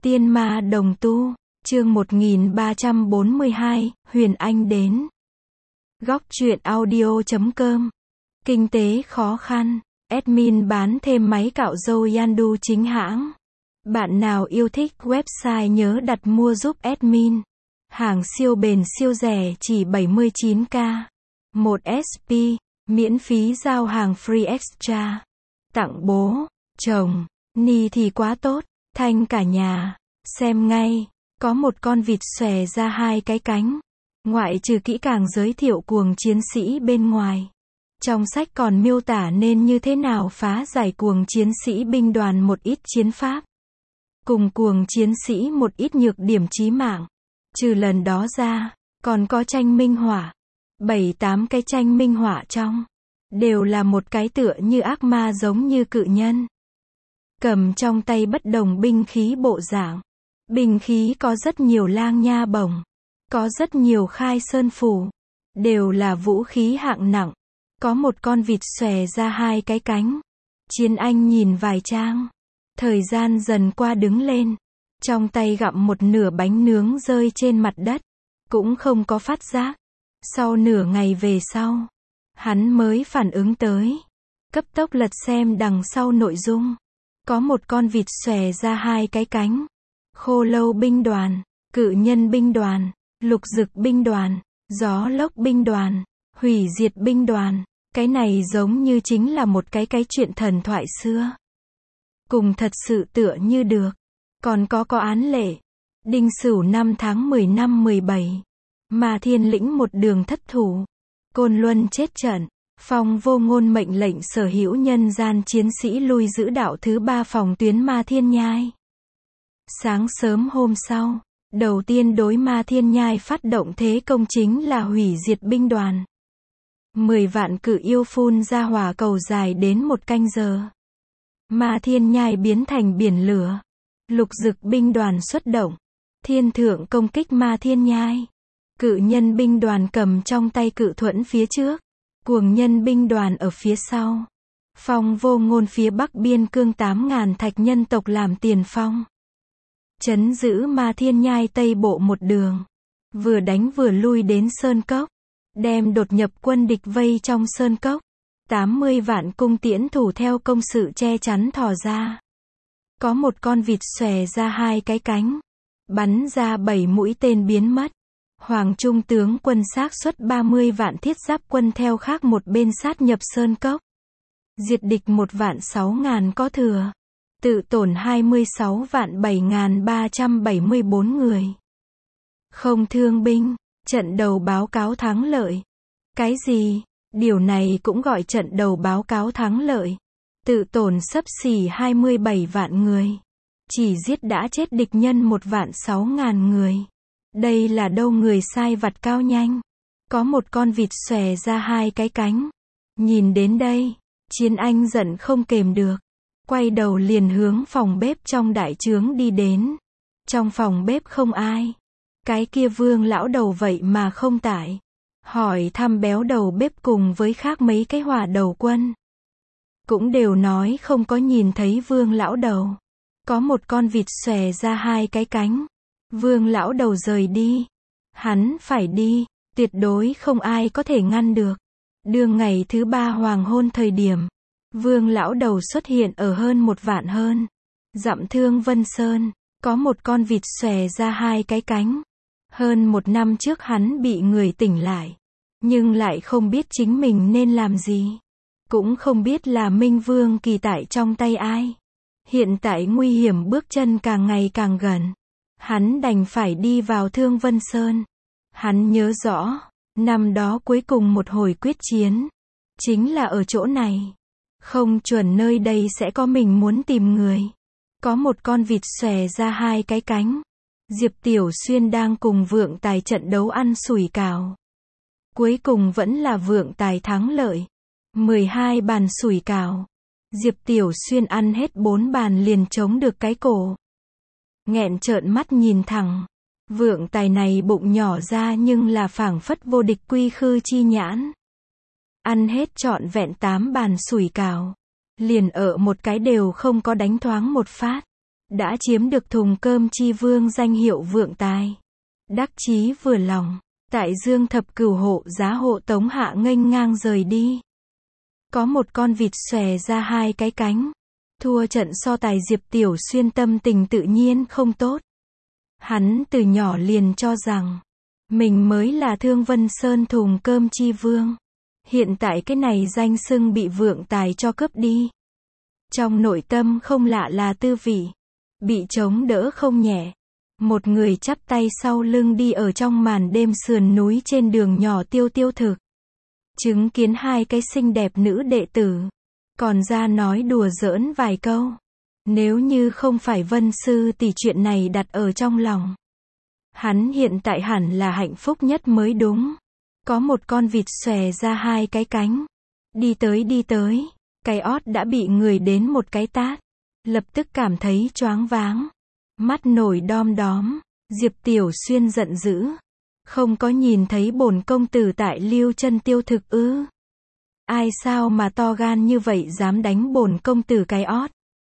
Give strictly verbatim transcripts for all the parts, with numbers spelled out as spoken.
Tiên ma đồng tu, chương một nghìn ba trăm bốn mươi hai, Huyền Anh đến. Góc truyện audio chấm com. Kinh tế khó khăn, admin bán thêm máy cạo râu Yandu chính hãng. Bạn nào yêu thích website nhớ đặt mua giúp admin. Hàng siêu bền siêu rẻ chỉ bảy mươi chín k. một ét pê, miễn phí giao hàng free extra. Tặng bố, chồng, ni thì quá tốt, thanh cả nhà. Xem ngay, có một con vịt xòe ra hai cái cánh. Ngoại trừ kỹ càng giới thiệu cuồng chiến sĩ bên ngoài. Trong sách còn miêu tả nên như thế nào phá giải cuồng chiến sĩ binh đoàn một ít chiến pháp. Cùng cuồng chiến sĩ một ít nhược điểm chí mạng. Trừ lần đó ra, còn có tranh minh họa. Bảy tám cái tranh minh họa trong. Đều là một cái tựa như ác ma giống như cự nhân. Cầm trong tay bất đồng binh khí bộ dạng. Binh khí có rất nhiều lang nha bổng. Có rất nhiều khai sơn phù. Đều là vũ khí hạng nặng. Có một con vịt xòe ra hai cái cánh. Chiến Anh nhìn vài trang. Thời gian dần qua đứng lên. Trong tay gặm một nửa bánh nướng rơi trên mặt đất. Cũng không có phát giác. Sau nửa ngày về sau. Hắn mới phản ứng tới. Cấp tốc lật xem đằng sau nội dung. Có một con vịt xòe ra hai cái cánh. Khô lâu binh đoàn, cự nhân binh đoàn, lục dực binh đoàn, gió lốc binh đoàn, hủy diệt binh đoàn. Cái này giống như chính là một cái cái chuyện thần thoại xưa. Cùng thật sự tựa như được. Còn có có án lệ. Đinh Sửu năm tháng mười năm mười bảy. Ma Thiên Lĩnh một đường thất thủ. Côn Luân chết trận. Phong Vô Ngôn mệnh lệnh sở hữu nhân gian chiến sĩ lui giữ đạo thứ ba phòng tuyến Ma Thiên Nhai. Sáng sớm hôm sau, đầu tiên đối Ma Thiên Nhai phát động thế công chính là hủy diệt binh đoàn. Mười vạn cự yêu phun ra hỏa cầu dài đến một canh giờ. Ma Thiên Nhai biến thành biển lửa. Lục dực binh đoàn xuất động. Thiên thượng công kích Ma Thiên Nhai. Cự nhân binh đoàn cầm trong tay cự thuẫn phía trước. Cuồng nhân binh đoàn ở phía sau. Phong Vô Ngôn phía bắc biên cương tám ngàn thạch nhân tộc làm tiền phong. Trấn giữ Ma Thiên Nhai tây bộ một đường. Vừa đánh vừa lui đến Sơn Cốc. Đem đột nhập quân địch vây trong Sơn Cốc. tám mươi vạn cung tiễn thủ theo công sự che chắn thò ra. Có một con vịt xòe ra hai cái cánh. Bắn ra bảy mũi tên biến mất. Hoàng Trung tướng quân xác suất ba mươi vạn thiết giáp quân theo khác một bên sát nhập Sơn Cốc. Diệt địch một vạn sáu ngàn có thừa. Tự tổn hai mươi sáu vạn bảy ngàn ba trăm bảy mươi bốn người. Không thương binh. Trận đầu báo cáo thắng lợi. Cái gì? Điều này cũng gọi trận đầu báo cáo thắng lợi. Tự tổn xấp xỉ hai mươi bảy vạn người. Chỉ giết đã chết địch nhân một vạn sáu ngàn người. Đây là đâu người sai vặt cao nhanh. Có một con vịt xòe ra hai cái cánh. Nhìn đến đây, Chiến Anh giận không kềm được. Quay đầu liền hướng phòng bếp trong đại trướng đi đến. Trong phòng bếp không ai. Cái kia Vương lão đầu vậy mà không tại. Hỏi thăm béo đầu bếp cùng với khác mấy cái hỏa đầu quân. Cũng đều nói không có nhìn thấy Vương lão đầu. Có một con vịt xòe ra hai cái cánh. Vương lão đầu rời đi. Hắn phải đi, tuyệt đối không ai có thể ngăn được. Đương ngày thứ ba hoàng hôn thời điểm. Vương lão đầu xuất hiện ở hơn một vạn hơn. Dặm Thương Vân Sơn, có một con vịt xòe ra hai cái cánh. Hơn một năm trước hắn bị người tỉnh lại. Nhưng lại không biết chính mình nên làm gì. Cũng không biết là Minh Vương kỳ tại trong tay ai. Hiện tại nguy hiểm bước chân càng ngày càng gần. Hắn đành phải đi vào Thương Vân Sơn. Hắn nhớ rõ, năm đó cuối cùng một hồi quyết chiến. Chính là ở chỗ này. Không chuẩn nơi đây sẽ có mình muốn tìm người. Có một con vịt xòe ra hai cái cánh. Diệp Tiểu Xuyên đang cùng Vượng Tài trận đấu ăn sủi cảo. Cuối cùng vẫn là Vượng Tài thắng lợi. mười hai bàn sủi cảo. Diệp Tiểu Xuyên ăn hết bốn bàn liền chống được cái cổ. Nghẹn trợn mắt nhìn thẳng. Vượng Tài này bụng nhỏ ra nhưng là phảng phất vô địch quy khư chi nhãn. Ăn hết trọn vẹn tám bàn sủi cảo. Liền ở một cái đều không có đánh thoáng một phát. đã chiếm được thùng cơm chi vương danh hiệu vượng tài. Đắc chí vừa lòng, tại Dương thập cửu hộ giá hộ tống hạ nghênh ngang rời đi. Có một con vịt xòe ra hai cái cánh. Thua trận so tài Diệp Tiểu Xuyên tâm tình tự nhiên không tốt. Hắn từ nhỏ liền cho rằng mình mới là Thương Vân Sơn thùng cơm chi vương. Hiện tại cái này danh xưng bị vượng tài cho cướp đi. Trong nội tâm không lạ là tư vị. Bị chống đỡ không nhẹ. Một người chắp tay sau lưng đi ở trong màn đêm sườn núi trên đường nhỏ tiêu tiêu thực. Chứng kiến hai cái xinh đẹp nữ đệ tử. Còn ra nói đùa giỡn vài câu. Nếu như không phải Vân sư tỷ chuyện này đặt ở trong lòng. Hắn hiện tại hẳn là hạnh phúc nhất mới đúng. Có một con vịt xòe ra hai cái cánh. Đi tới đi tới. Cái ót đã bị người đến một cái tát. Lập tức cảm thấy choáng váng. Mắt nổi đom đóm. Diệp Tiểu Xuyên giận dữ. Không có nhìn thấy bổn công tử tại Lưu Chân tiêu thực ư? Ai sao mà to gan như vậy dám đánh bổn công tử cái ót?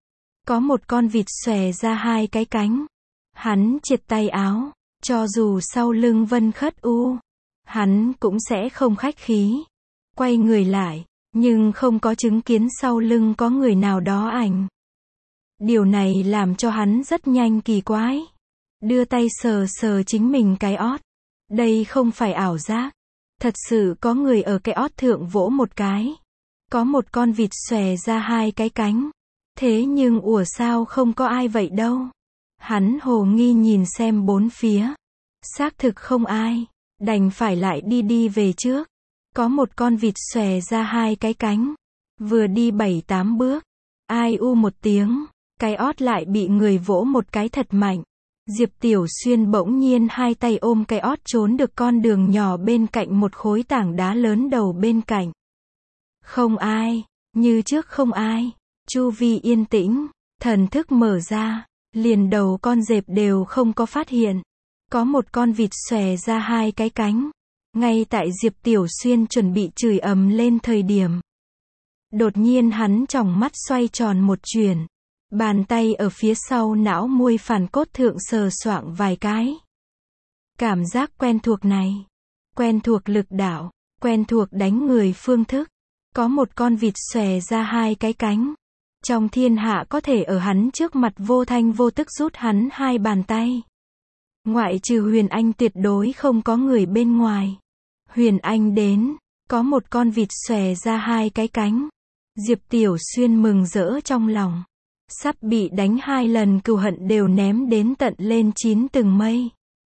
Có một con vịt xòe ra hai cái cánh. Hắn triệt tay áo. Cho dù sau lưng Vân Khất U, hắn cũng sẽ không khách khí. Quay người lại, nhưng không có chứng kiến sau lưng có người nào đó ảnh. Điều này làm cho hắn rất nhanh kỳ quái. Đưa tay sờ sờ chính mình cái ót. Đây không phải ảo giác. Thật sự có người ở cái ót thượng vỗ một cái. Có một con vịt xòe ra hai cái cánh. Thế nhưng ủa sao không có ai vậy đâu. Hắn hồ nghi nhìn xem bốn phía. Xác thực không ai. Đành phải lại đi đi về trước. Có một con vịt xòe ra hai cái cánh. Vừa đi bảy tám bước. Ai u một tiếng. Cái ót lại bị người vỗ một cái thật mạnh. Diệp Tiểu Xuyên bỗng nhiên hai tay ôm cái ót trốn được con đường nhỏ bên cạnh một khối tảng đá lớn đầu bên cạnh. Không ai. Như trước không ai. Chu vi yên tĩnh. Thần thức mở ra. Liền đầu con dẹp đều không có phát hiện. Có một con vịt xòe ra hai cái cánh. Ngay tại Diệp Tiểu Xuyên chuẩn bị chửi ầm lên thời điểm. Đột nhiên hắn tròng mắt xoay tròn một chuyển. Bàn tay ở phía sau não muôi phản cốt thượng sờ soạng vài cái. Cảm giác quen thuộc này. Quen thuộc lực đạo. Quen thuộc đánh người phương thức. Có một con vịt xòe ra hai cái cánh. Trong thiên hạ có thể ở hắn trước mặt vô thanh vô tức rút hắn hai bàn tay. Ngoại trừ Huyền Anh tuyệt đối không có người bên ngoài. Huyền Anh đến. Có một con vịt xòe ra hai cái cánh. Diệp Tiểu Xuyên mừng rỡ trong lòng. Sắp bị đánh hai lần cừu hận đều ném đến tận lên chín tầng mây.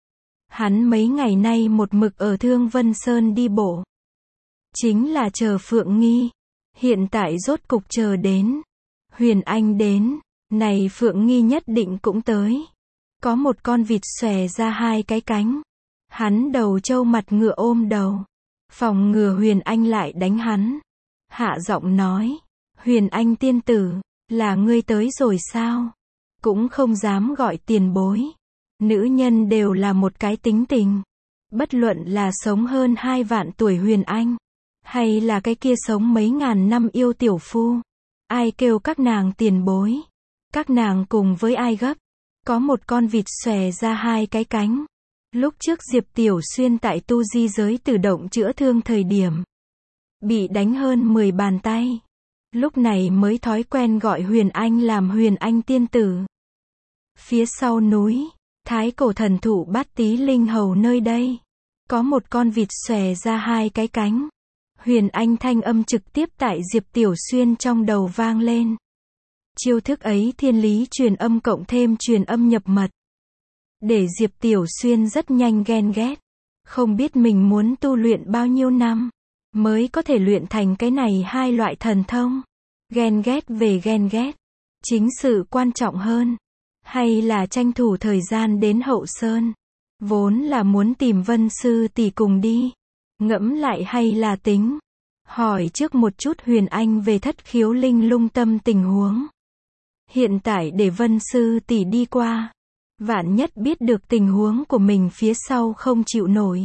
Hắn mấy ngày nay một mực ở Thương Vân Sơn đi bộ. Chính là chờ Phượng Nghi. Hiện tại rốt cục chờ đến. Huyền Anh đến. Này Phượng Nghi nhất định cũng tới. Có một con vịt xòe ra hai cái cánh. Hắn đầu trâu mặt ngựa ôm đầu. Phòng ngừa Huyền Anh lại đánh hắn. Hạ giọng nói. Huyền Anh tiên tử. Là ngươi tới rồi sao? Cũng không dám gọi tiền bối. Nữ nhân đều là một cái tính tình. Bất luận là sống hơn hai vạn tuổi Huyền Anh. Hay là cái kia sống mấy ngàn năm yêu tiểu phu. Ai kêu các nàng tiền bối. Các nàng cùng với ai gấp. Có một con vịt xòe ra hai cái cánh. Lúc trước Diệp Tiểu Xuyên tại tu di giới tự động chữa thương thời điểm. Bị đánh hơn mười bàn tay. Lúc này mới thói quen gọi Huyền Anh làm Huyền Anh tiên tử. Phía sau núi, Thái Cổ thần thụ Bát Tí Linh Hầu nơi đây. Có một con vịt xòe ra hai cái cánh. Huyền Anh thanh âm trực tiếp tại Diệp Tiểu Xuyên trong đầu vang lên. Chiêu thức ấy thiên lý truyền âm cộng thêm truyền âm nhập mật. Để Diệp Tiểu Xuyên rất nhanh ghen ghét. Không biết mình muốn tu luyện bao nhiêu năm. Mới có thể luyện thành cái này hai loại thần thông. Ghen ghét về ghen ghét. Chính sự quan trọng hơn. Hay là tranh thủ thời gian đến Hậu Sơn. Vốn là muốn tìm Vân sư tỷ cùng đi. Ngẫm lại hay là tính. Hỏi trước một chút Huyền Anh về Thất Khiếu Linh Lung tâm tình huống. Hiện tại để Vân sư tỷ đi qua. Vạn nhất biết được tình huống của mình phía sau không chịu nổi.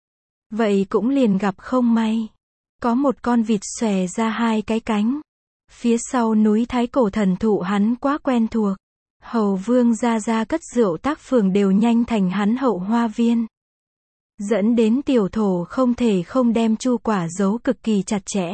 Vậy cũng liền gặp không may. Có một con vịt xòe ra hai cái cánh. Phía sau núi Thái Cổ thần thụ hắn quá quen thuộc. Hầu Vương gia gia cất rượu tác phường đều nhanh thành hắn hậu hoa viên. Dẫn đến tiểu thổ không thể không đem chu quả giấu cực kỳ chặt chẽ.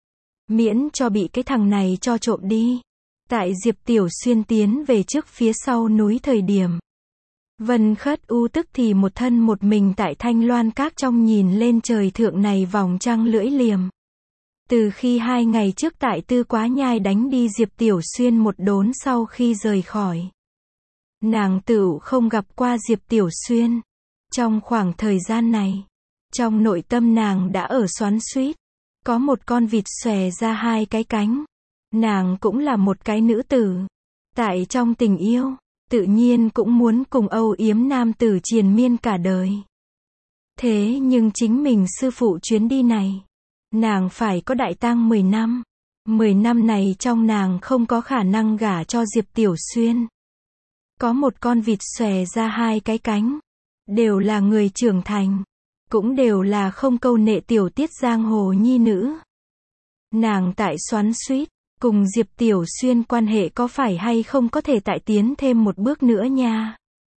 Miễn cho bị cái thằng này cho trộm đi. Tại Diệp Tiểu Xuyên tiến về trước phía sau núi thời điểm. Vân Khất U tức thì một thân một mình tại Thanh Loan Các trong nhìn lên trời thượng này vòng trăng lưỡi liềm. Từ khi hai ngày trước tại Tư Quá Nhai đánh đi Diệp Tiểu Xuyên một đốn sau khi rời khỏi. Nàng tựu không gặp qua Diệp Tiểu Xuyên. Trong khoảng thời gian này, trong nội tâm nàng đã ở xoắn xuýt. Có một con vịt xòe ra hai cái cánh. Nàng cũng là một cái nữ tử. Tại trong tình yêu, tự nhiên cũng muốn cùng âu yếm nam tử triền miên cả đời. Thế nhưng chính mình sư phụ chuyến đi này, nàng phải có đại tang mười năm. mười năm này trong nàng không có khả năng gả cho Diệp Tiểu Xuyên. Có một con vịt xòe ra hai cái cánh. Đều là người trưởng thành. Cũng đều là không câu nệ tiểu tiết giang hồ nhi nữ. Nàng tại xoắn xuýt, cùng Diệp Tiểu Xuyên quan hệ có phải hay không có thể tại tiến thêm một bước nữa nha.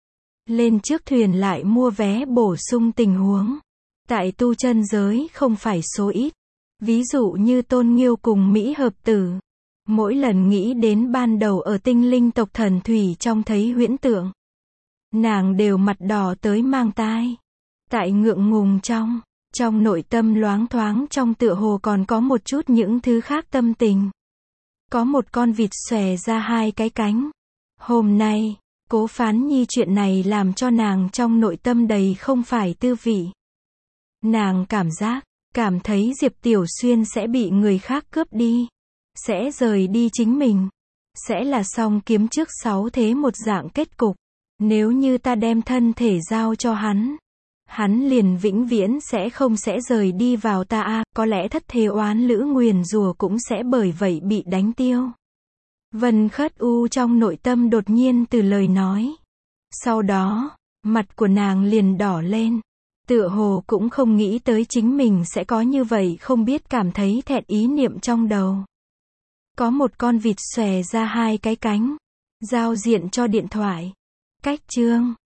Lên trước thuyền lại mua vé bổ sung tình huống. Tại tu chân giới không phải số ít. Ví dụ như Tôn Nghiêu cùng Mỹ Hợp Tử. Mỗi lần nghĩ đến ban đầu ở tinh linh tộc thần thủy trong thấy huyễn tượng. Nàng đều mặt đỏ tới mang tai. Tại ngượng ngùng trong, trong nội tâm loáng thoáng trong tựa hồ còn có một chút những thứ khác tâm tình. Có một con vịt xòe ra hai cái cánh. Hôm nay, Cố Phán Nhi chuyện này làm cho nàng trong nội tâm đầy không phải tư vị. Nàng cảm giác, cảm thấy Diệp Tiểu Xuyên sẽ bị người khác cướp đi. Sẽ rời đi chính mình. Sẽ là song kiếm trước sáu thế một dạng kết cục. Nếu như ta đem thân thể giao cho hắn, hắn liền vĩnh viễn sẽ không sẽ rời đi vào ta a, có lẽ thất thế oán lữ nguyền rủa cũng sẽ bởi vậy bị đánh tiêu. Vân Khất U trong nội tâm đột nhiên từ lời nói. Sau đó, mặt của nàng liền đỏ lên. Tựa hồ cũng không nghĩ tới chính mình sẽ có như vậy không biết cảm thấy thẹn ý niệm trong đầu. Có một con vịt xòe ra hai cái cánh. Giao diện cho điện thoại. Cách chương